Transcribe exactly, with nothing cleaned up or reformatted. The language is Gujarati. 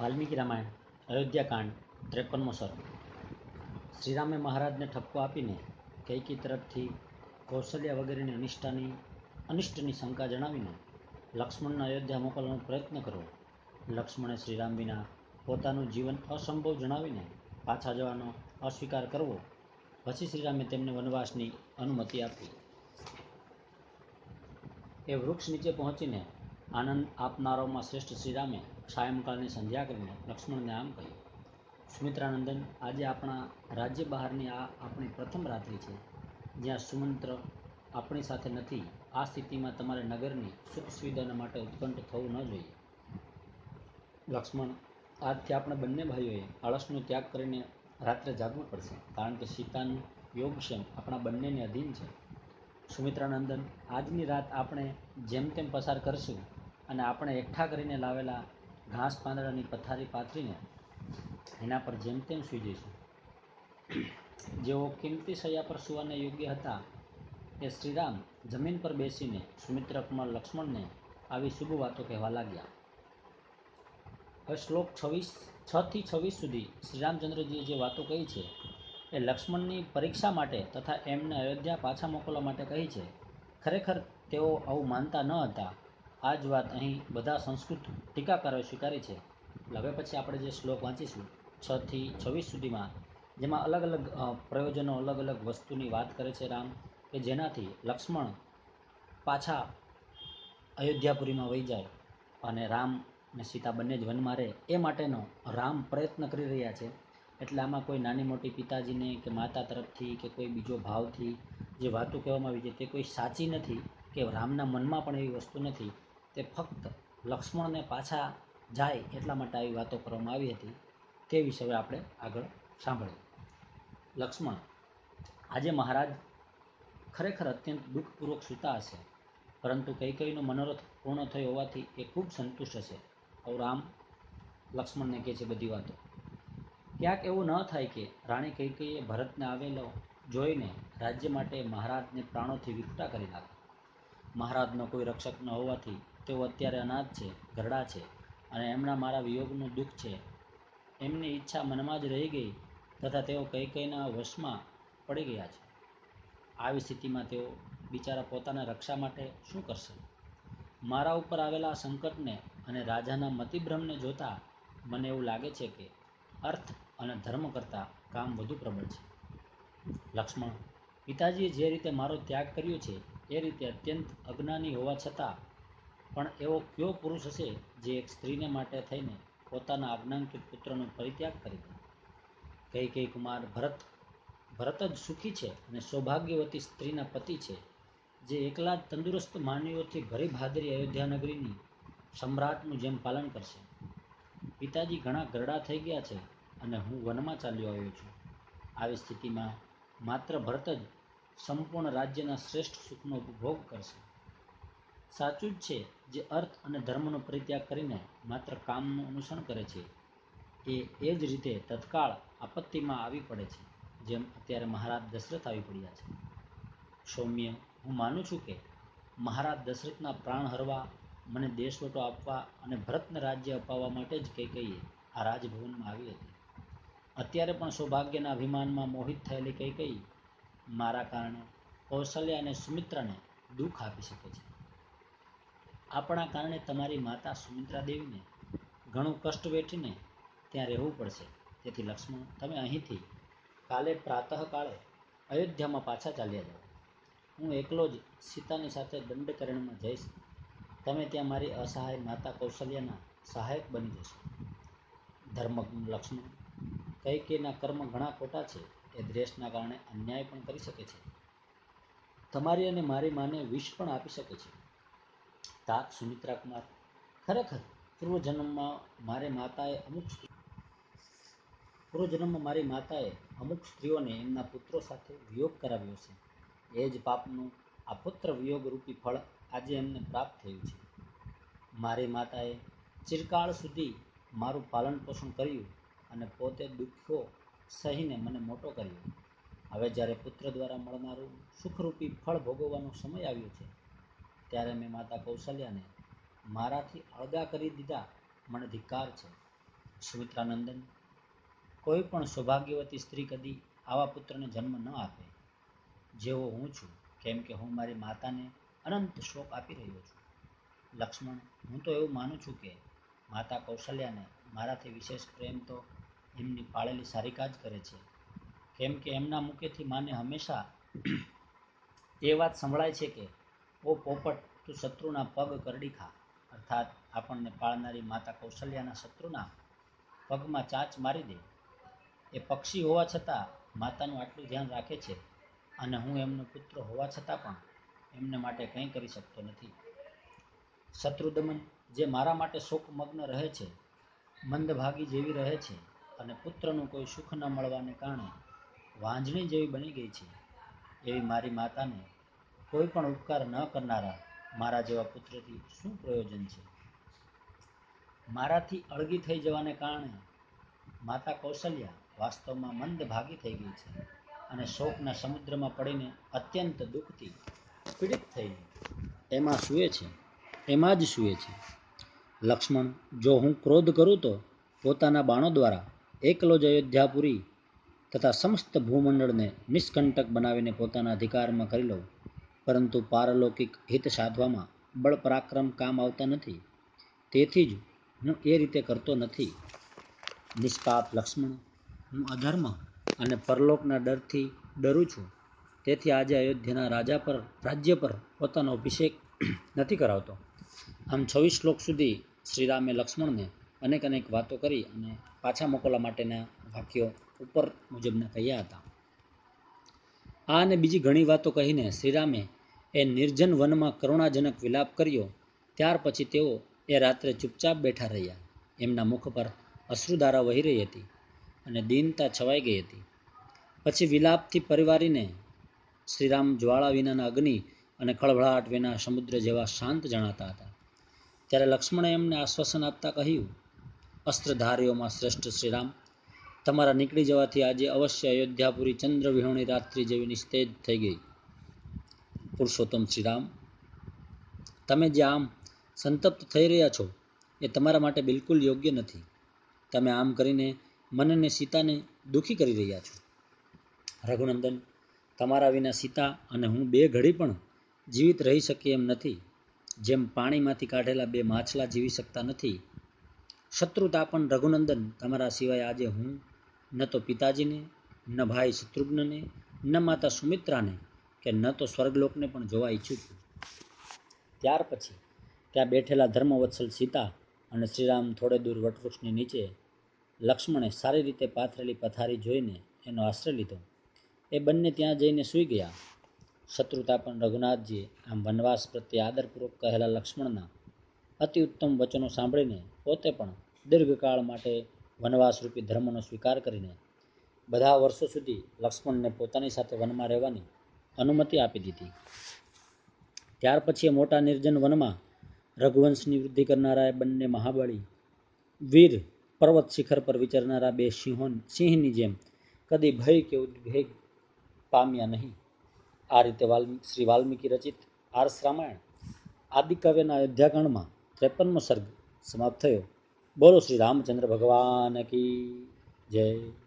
વાલ્મીકી રામાયણ અયોધ્યાકાંડ ત્રેપનમો સર્ગ. શ્રીરામે મહારાજને ઠપકો આપીને કૈકી તરફથી કૌશલ્યા વગેરેની અનિષ્ટાની અનિષ્ટની શંકા જણાવીને લક્ષ્મણને અયોધ્યા મોકલવાનો પ્રયત્ન કરવો. લક્ષ્મણે શ્રીરામ વિના પોતાનું જીવન અસંભવ જણાવીને પાછા જવાનો અસ્વીકાર કરવો. પછી શ્રીરામે તેમને વનવાસની અનુમતિ આપી. એ વૃક્ષ નીચે પહોંચીને આનંદ આપનારાઓમાં શ્રેષ્ઠ શ્રીરામે સાયંકાળની સંધ્યા કરીને લક્ષ્મણને આમ કહ્યું: સુમિત્રાનંદન, આજે આપણા રાજ્ય બહારની આ આપણી પ્રથમ રાત્રિ છે, જ્યાં સુમંત્ર આપણી સાથે નથી. આ સ્થિતિમાં તમારે નગરની સુખ સુવિધાના માટે ઉત્કંઠ થવું ન જોઈએ. લક્ષ્મણ, આજથી આપણે બંને ભાઈઓએ આળસનો ત્યાગ કરીને રાત્રે જાગવું પડશે, કારણ કે સીતાનું યોગક્ષેમ આપણા બંનેને અધીન છે. સુમિત્રાનંદન, આજની રાત આપણે જેમ તેમ પસાર કરશું અને આપણે એકઠા કરીને લાવેલા ઘાસ પાંદડાની પથારી પાથરીને એના પર જેમ તેમ સૂઈ જઈશું. જેઓ કિંમતી શૈયા પર સૂવાને યોગ્ય હતા એ શ્રીરામ જમીન પર બેસીને સુમિત્રાકુમાર લક્ષ્મણને આવી શુભ વાતો કહેવા લાગ્યા. હવે શ્લોક છવ્વીસ છ થી છવ્વીસ સુધી શ્રીરામચંદ્રજીએ જે વાતો કહી છે એ લક્ષ્મણની પરીક્ષા માટે તથા એમને અયોધ્યા પાછા મોકલવા માટે કહી છે. ખરેખર તેઓ આવું માનતા ન હતા. આ જ વાત અહીં બધા સંસ્કૃત ટીકાકારોએ સ્વીકારી છે. હવે પછી આપણે જે શ્લોક વાંચીશું છ થી છવ્વીસ સુધીમાં, જેમાં અલગ અલગ પ્રયોજનો અલગ અલગ વસ્તુની વાત કરે છે રામ, કે જેનાથી લક્ષ્મણ પાછા અયોધ્યાપુરીમાં વહી જાય અને રામ ને સીતા બંને જ વનમાં રહે એ માટેનો રામ પ્રયત્ન કરી રહ્યા છે. એટલે આમાં કોઈ નાની મોટી પિતાજીને કે માતા તરફથી કે કોઈ બીજો ભાવથી જે વાતો કહેવામાં આવી છે તે કોઈ સાચી નથી, કે રામના મનમાં પણ એવી વસ્તુ નથી. તે ફક્ત લક્ષ્મણને પાછા જાય એટલા માટે આવી વાતો કરવામાં આવી હતી. તે વિશે હવે આપણે આગળ સાંભળીએ. લક્ષ્મણ, આજે મહારાજ ખરેખર અત્યંત દુઃખપૂર્વક સૂતા હશે, પરંતુ કૈકેયીનો મનોરથ પૂર્ણ થયો હોવાથી એ ખૂબ સંતુષ્ટ હશે. આવું રામ લક્ષ્મણને કહે છે બધી વાતો. ક્યાંક એવું ન થાય કે રાણી કૈકેયીએ ભરતને આવેલો જોઈને રાજ્ય માટે મહારાજને પ્રાણોથી વિકટા કરી નાખે. મહારાજનો કોઈ રક્ષક ન હોવાથી તેઓ અત્યારે અનાથ છે, ઘરડા છે અને એમના મારા વિયોગનું દુઃખ છે. એમની ઈચ્છા મનમાં જ રહી ગઈ તથા તેઓ કૈકેયીના વશમાં પડી ગયા છે. આવી સ્થિતિમાં તેઓ બિચારા પોતાના રક્ષા માટે શું કરશે? મારા ઉપર આવેલા સંકટને અને રાજાના મતિભ્રમને જોતા મને એવું લાગે છે કે અર્થ અને ધર્મ કરતાં કામ વધુ પ્રબળ છે. લક્ષ્મણ, પિતાજીએ જે રીતે મારો ત્યાગ કર્યો છે એ રીતે અત્યંત અજ્ઞાની હોવા છતાં પણ એવો કયો પુરુષ હશે જે એક સ્ત્રીને માટે થઈને પોતાના આજ્ઞાંકિત પુત્રનો પરિત્યાગ કરી દે? કૈકેયી કુમાર ભરત ભરત જ સુખી છે અને સૌભાગ્યવતી સ્ત્રીના પતિ છે, જે એકલા જ તંદુરસ્ત માનવીઓથી ભરી ભાદરી અયોધ્યા નગરીની સમ્રાટનું જેમ પાલન કરશે. પિતાજી ઘણા ગરડા થઈ ગયા છે અને હું વનમાં ચાલ્યો આવ્યો છું. આવી સ્થિતિમાં માત્ર ભરત જ સંપૂર્ણ રાજ્યના શ્રેષ્ઠ સુખનો ઉપભોગ કરશે. સાચું જ છે, જે અર્થ અને ધર્મનો પરિત્યાગ કરીને માત્ર કામનું અનુસરણ કરે છે એ એ જ રીતે તત્કાળ આપત્તિમાં આવી પડે છે, જેમ અત્યારે મહારાજ દશરથ આવી પડ્યા છે. સૌમ્ય, હું માનું છું કે મહારાજ દશરથના પ્રાણ હરવા, મને દેશવટો આપવા અને ભરતને રાજ્ય અપાવવા માટે જ કૈકેયી આ રાજભવનમાં આવી હતી. અત્યારે પણ સૌભાગ્યના અભિમાનમાં મોહિત થયેલી કૈકેયી મારા કારણે કૌશલ્યા અને સુમિત્રાને દુઃખ આપી શકે છે. આપણા કારણે તમારી માતા સુમિત્રા દેવીને ઘણું કષ્ટ વેઠીને ત્યાં રહેવું પડશે. તેથી લક્ષ્મણ, તમે અહીંથી કાલે પ્રાતઃકાળે અયોધ્યામાં પાછા ચાલ્યા જાઓ. હું એકલો જ સીતાની સાથે દંડકરણમાં જઈશ. તમે ત્યાં મારી અસહાય માતા કૌશલ્યાના સહાયક બની જશો. ધર્મજ્ઞ લક્ષ્મણ, કૈકેયીના કર્મ ઘણા ખોટા છે. એ દ્વેષના કારણે અન્યાય પણ કરી શકે છે. તમારી અને મારી માને વિષ પણ આપી શકે છે. तात સુમિત્રા કુમાર, ખરેખર પૂર્વજન્મમાં મારે માતાએ અમુક પૂર્વજન્મમાં મારી માતાએ અમુક સ્ત્રીઓને એમના પુત્રો સાથે વિયોગ કરાવ્યો છે. એ જ પાપનું આ પુત્ર વિયોગ રૂપી ફળ આજે એમને પ્રાપ્ત થયું છે. મારી માતાએ ચિરકાળ સુધી મારું પાલન પોષણ કર્યું અને પોતે દુઃખો સહીને મને મોટો કર્યો. હવે જ્યારે પુત્ર દ્વારા મળનારું સુખરૂપી ફળ ભોગવવાનો સમય આવ્યો છે, ત્યારે મેં માતા કૌશલ્યાને મારાથી અળગા કરી દીધા. મને ધિક્કાર છે. સુમિત્રાનંદન, કોઈ પણ સૌભાગ્યવતી સ્ત્રી કદી આવા પુત્રને જન્મ ન આપે જેવો હું છું, કેમ કે હું મારી માતાને અનંત શોક આપી રહ્યો છું. લક્ષ્મણ, હું તો એવું માનું છું કે માતા કૌશલ્યાને મારાથી વિશેષ પ્રેમ તો એમની પાળેલી સારિકા જ કરે છે, કેમ કે એમના મુખેથી માને હંમેશા એ વાત સંભળાય છે કે ઓ પોપટ, તું શત્રુના પગ કરડી ખા. અર્થાત આપણને પાળનારી માતા કૌશલ્યાના શત્રુના પગમાં ચાંચ મારી દે. એ પક્ષી હોવા છતાં માતાનું આટલું ધ્યાન રાખે છે, અને હું એમનો પુત્ર હોવા છતાં પણ એમને માટે કંઈ કરી શકતો નથી. શત્રુદમન, જે મારા માટે શોકમગ્ન રહે છે, મંદભાગી જેવી રહે છે, અને પુત્રનું કોઈ સુખ ન મળવાને કારણે વાંઝણી જેવી બની ગઈ છે, એવી મારી માતાને કોઈ પણ ઉપકાર ન કરનારા મારા જેવા પુત્રથી શું પ્રયોજન છે? મારાથી અળગી થઈ જવાને કારણે માતા કૌશલ્યા વાસ્તવમાં મંદભાગી થઈ ગઈ છે, અને શોકના સમુદ્રમાં પડીને અત્યંત દુઃખથી પીડિત થઈ એમાં સૂએ છે એમાં જ સૂએ છે. લક્ષ્મણ, જો હું ક્રોધ કરું તો પોતાના બાણો દ્વારા એકલો જ અયોધ્યાપુરી તથા સમસ્ત ભૂમંડળને નિષ્કંટક બનાવીને પોતાના અધિકારમાં કરી લઉં, પરંતુ પારલૌકિક હિત સાધવામાં બળ પરાક્રમ કામ આવતા નથી. તેથી જ હું એ રીતે કરતો નથી. નિષ્પાપ લક્ષ્મણ, હું અધર્મ અને પરલોકના ડરથી ડરું છું. તેથી આજે અયોધ્યાના રાજા પર રાજ્ય પર પોતાનો અભિષેક નથી કરાવતો. આમ છવ્વીસ શ્લોક સુધી શ્રીરામે લક્ષ્મણને અનેક અનેક વાતો કરી અને પાછા મોકલવા માટેના વાક્યો ઉપર મુજબના કહ્યા હતા. આ અને બીજી ઘણી વાતો કહીને શ્રીરામે એ નિર્જન વનમાં કરુણાજનક વિલાપ કર્યો. ત્યાર પછી તેઓ એ રાત્રે ચૂપચાપ બેઠા રહ્યા. એમના મુખ પર અશ્રુધારા વહી રહી હતી અને દીનતા છવાઈ ગઈ હતી. પછી વિલાપથી પરિવારીને શ્રીરામ જ્વાળા વિનાના અગ્નિ અને ખળભળાટ વિના સમુદ્ર જેવા શાંત જણાતા હતા. ત્યારે લક્ષ્મણે એમને આશ્વાસન આપતા કહ્યું, અસ્ત્રધારીઓમાં શ્રેષ્ઠ શ્રીરામ, તમારા નીકળી જવાથી આજે અવશ્ય અયોધ્યાપુરી ચંદ્રવિહોણી રાત્રિ જેવી નિસ્તેજ થઈ ગઈ. પુરુષોત્તમ શ્રીરામ, તમે જે આમ સંતપ્ત થઈ રહ્યા છો એ તમારા માટે બિલકુલ યોગ્ય નથી. તમે આમ કરીને મને અને સીતાને દુઃખી કરી રહ્યા છો. રઘુનંદન, તમારા વિના સીતા અને હું બે ઘડી પણ જીવિત રહી શકીએ એમ નથી. જેમ પાણીમાંથી કાઢેલા બે માછલા જીવી શકતા નથી. શત્રુતાપન રઘુનંદન, તમારા સિવાય આજે હું ન તો પિતાજીને, ન ભાઈ શત્રુઘ્નને, ન માતા સુમિત્રાને કે ન તો સ્વર્ગલોકને પણ જોવા ઈચ્છું છું. ત્યાર પછી ત્યાં બેઠેલા ધર્મવત્સલ સીતા અને શ્રીરામ થોડે દૂર વટવૃક્ષની નીચે લક્ષ્મણે સારી રીતે પાથરેલી પથારી જોઈને એનો આશ્રય લીધો. એ બંને ત્યાં જઈને સૂઈ ગયા. શત્રુતાપન રઘુનાથજીએ આમ વનવાસ પ્રત્યે આદરપૂર્વક કહેલા લક્ષ્મણના અતિ ઉત્તમ વચનો સાંભળીને પોતે પણ દીર્ઘકાળ માટે વનવાસરૂપી ધર્મનો સ્વીકાર કરીને બધા વર્ષો સુધી લક્ષ્મણને પોતાની સાથે વનમાં રહેવાની અનુમતિ આપી દીધી. ત્યાર પછી એ મોટા નિર્જન વનમાં રઘુવંશની વૃદ્ધિ કરનારા એ બંને મહાબળી વીર પર્વત શિખર પર વિચરનારા બે સિંહો સિંહની જેમ કદી ભય કે ઉદ્વેગ પામ્યા નહીં. આ રીતે વાલ્મીકી શ્રી વાલ્મીકી રચિત આર્ષ રામાયણ આદિકાવ્યના અયોધ્યાકાંડમાં ત્રેપનમો સર્ગ સમાપ્ત થયો. બોલો શ્રી રામચંદ્ર ભગવાન કી જય.